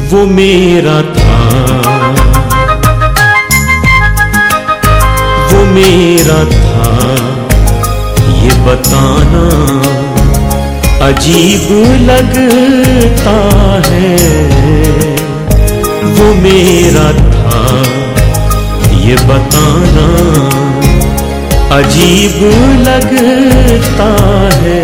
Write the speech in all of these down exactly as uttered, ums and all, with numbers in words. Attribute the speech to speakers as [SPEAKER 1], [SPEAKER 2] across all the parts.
[SPEAKER 1] वो मेरा था, वो मेरा था, ये बताना अजीब लगता है। वो मेरा था, ये बताना अजीब लगता है।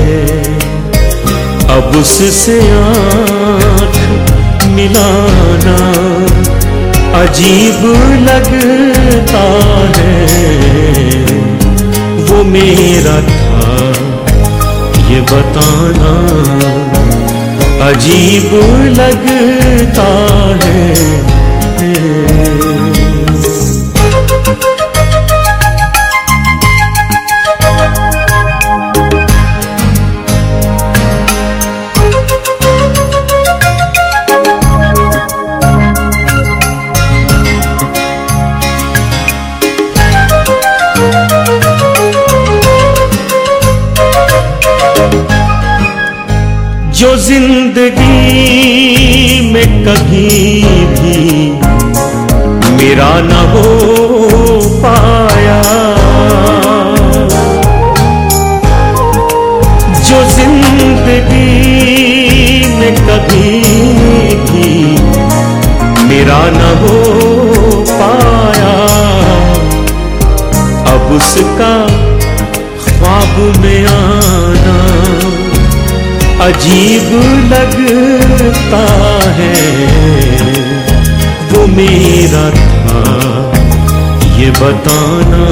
[SPEAKER 1] अब उससे आँख मिलाना अजीब लगता है। वो मेरा था, ये बताना अजीब लगता है। जो जिंदगी में कभी भी मेरा न हो पाया, जो जिंदगी में कभी भी मेरा न हो पाया, अब उसका ख्वाब में आना अजीब लगता है। वो मेरा था, ये बताना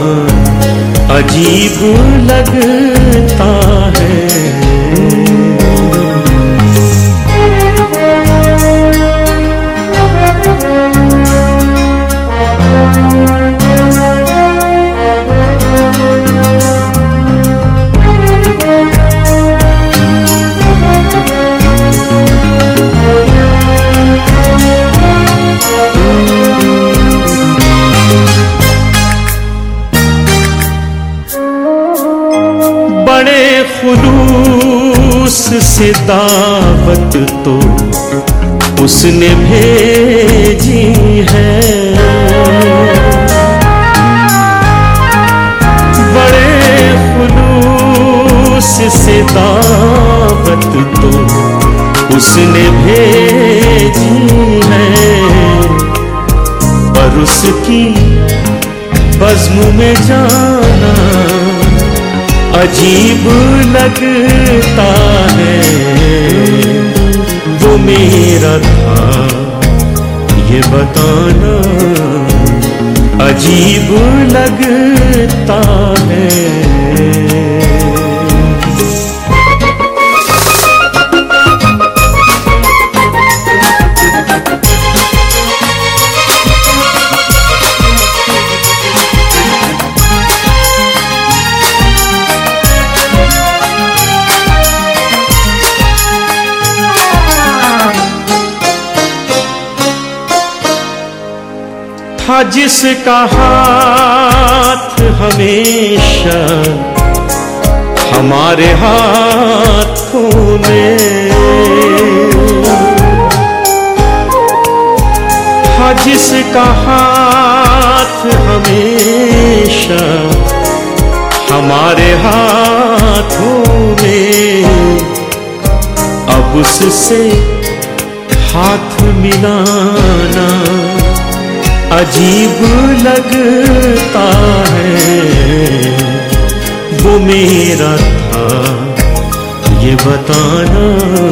[SPEAKER 1] अजीब लगता है। बड़े खुलूस से दावत तो उसने भेजी है, बड़े खुलूस से दावत तो उसने भेजी है। पर उसकी बज़्म में जाना अजीब लगता है। वो मेरा था, ये बताना अजीब लगता है। था जिसका हाथ हमेशा हमारे हाथों में, था जिसका हाथ हमेशा हमारे हाथों में, अब उससे हाथ मिलाना अजीब लगता है। वो मेरा था, ये बताना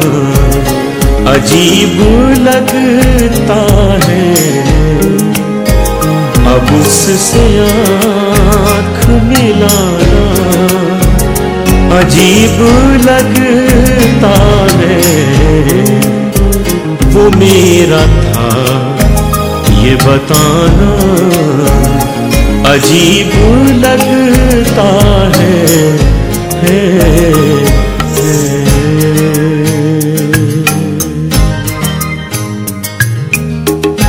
[SPEAKER 1] अजीब लगता है। अब उससे आँख मिलाना अजीब लगता है। वो मेरा था, ये बताना अजीब लगता है, है, है।